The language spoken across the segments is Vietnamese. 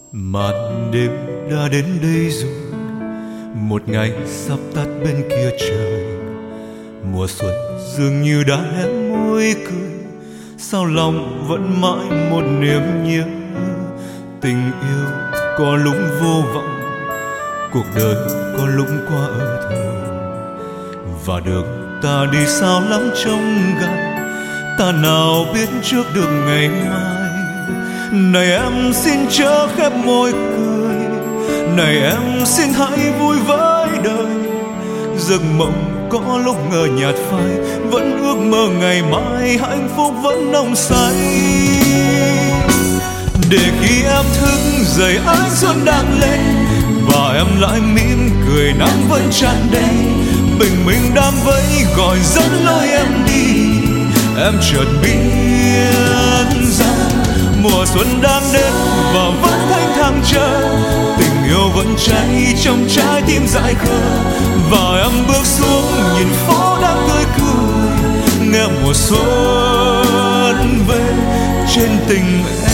Màn đêm đã đến đây rồi, một ngày sắp tắt bên kia trời. Mùa xuân dường như đã hé môi cười, sao lòng vẫn mãi một niềm nhớ. Tình yêu có lúc vô vọng, cuộc đời có lúc qua ở thờ. Và đường ta đi sao lắm trông gai, ta nào biết trước được ngày mai. Này em xin chớ khép môi cười, này em xin hãy vui với đời. Giấc mộng có lúc ngờ nhạt phai, vẫn ước mơ ngày mai hạnh phúc vẫn nồng say. Để khi em thức dậy ánh xuân đang lên, và em lại mỉm cười nắng vẫn tràn đầy. Bình minh đang vẫy gọi dẫn lối em đi, em chợt biết rằng mùa xuân đang đến và vẫn thanh thang chờ. Tình yêu vẫn cháy trong trái tim dại khờ, và em bước xuống nhìn phố đang tươi cười, nghe mùa xuân về trên tình em.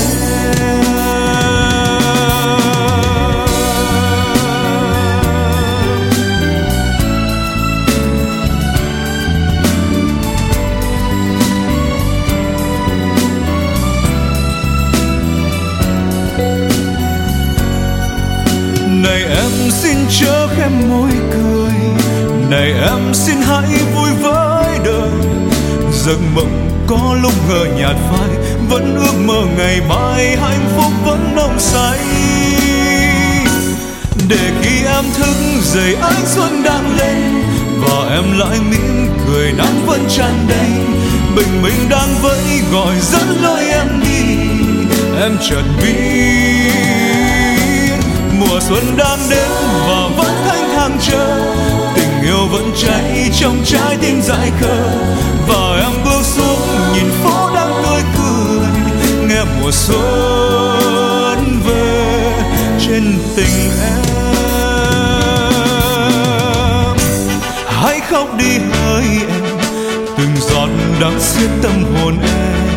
Này em xin chớ khép môi cười, này em xin hãy vui với đời. Giấc mộng có lúc ngờ nhạt phai, vẫn ước mơ ngày mai hạnh phúc vẫn nồng say. Để khi em thức dậy ánh xuân đang lên, và em lại mỉm cười nắng vẫn tràn đầy. Bình minh đang vẫy gọi dẫn lối em đi, em chợt biết mùa xuân đang đến và vẫn thanh thang chờ. Tình yêu vẫn cháy trong trái tim dại khờ, và em bước xuống nhìn phố đang tươi cười, nghe mùa xuân về trên tình em. Hãy khóc đi hỡi em, từng giọt đang xiết tâm hồn em,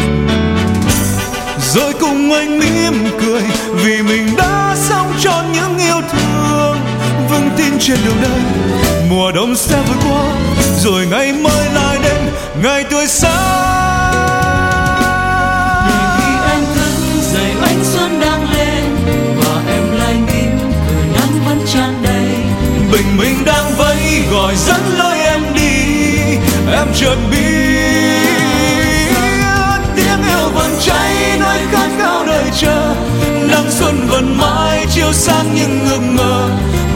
rồi cùng anh mỉm cười vì mình đã sống trọn những yêu thương. Vững tin trên đường đây, mùa đông sẽ vượt qua, rồi ngày mới lại đến, ngày tươi sáng. Để khi em thức dậy ánh xuân đang lên, và em lại mỉm cười nắng vẫn tràn đầy. Bình minh đang vẫy gọi dẫn lối em đi, em chợt biết tiếng yêu vẫn cháy nỗi khát khao đời chờ. Nắng xuân vẫn mãi chiếu sáng những ước mơ,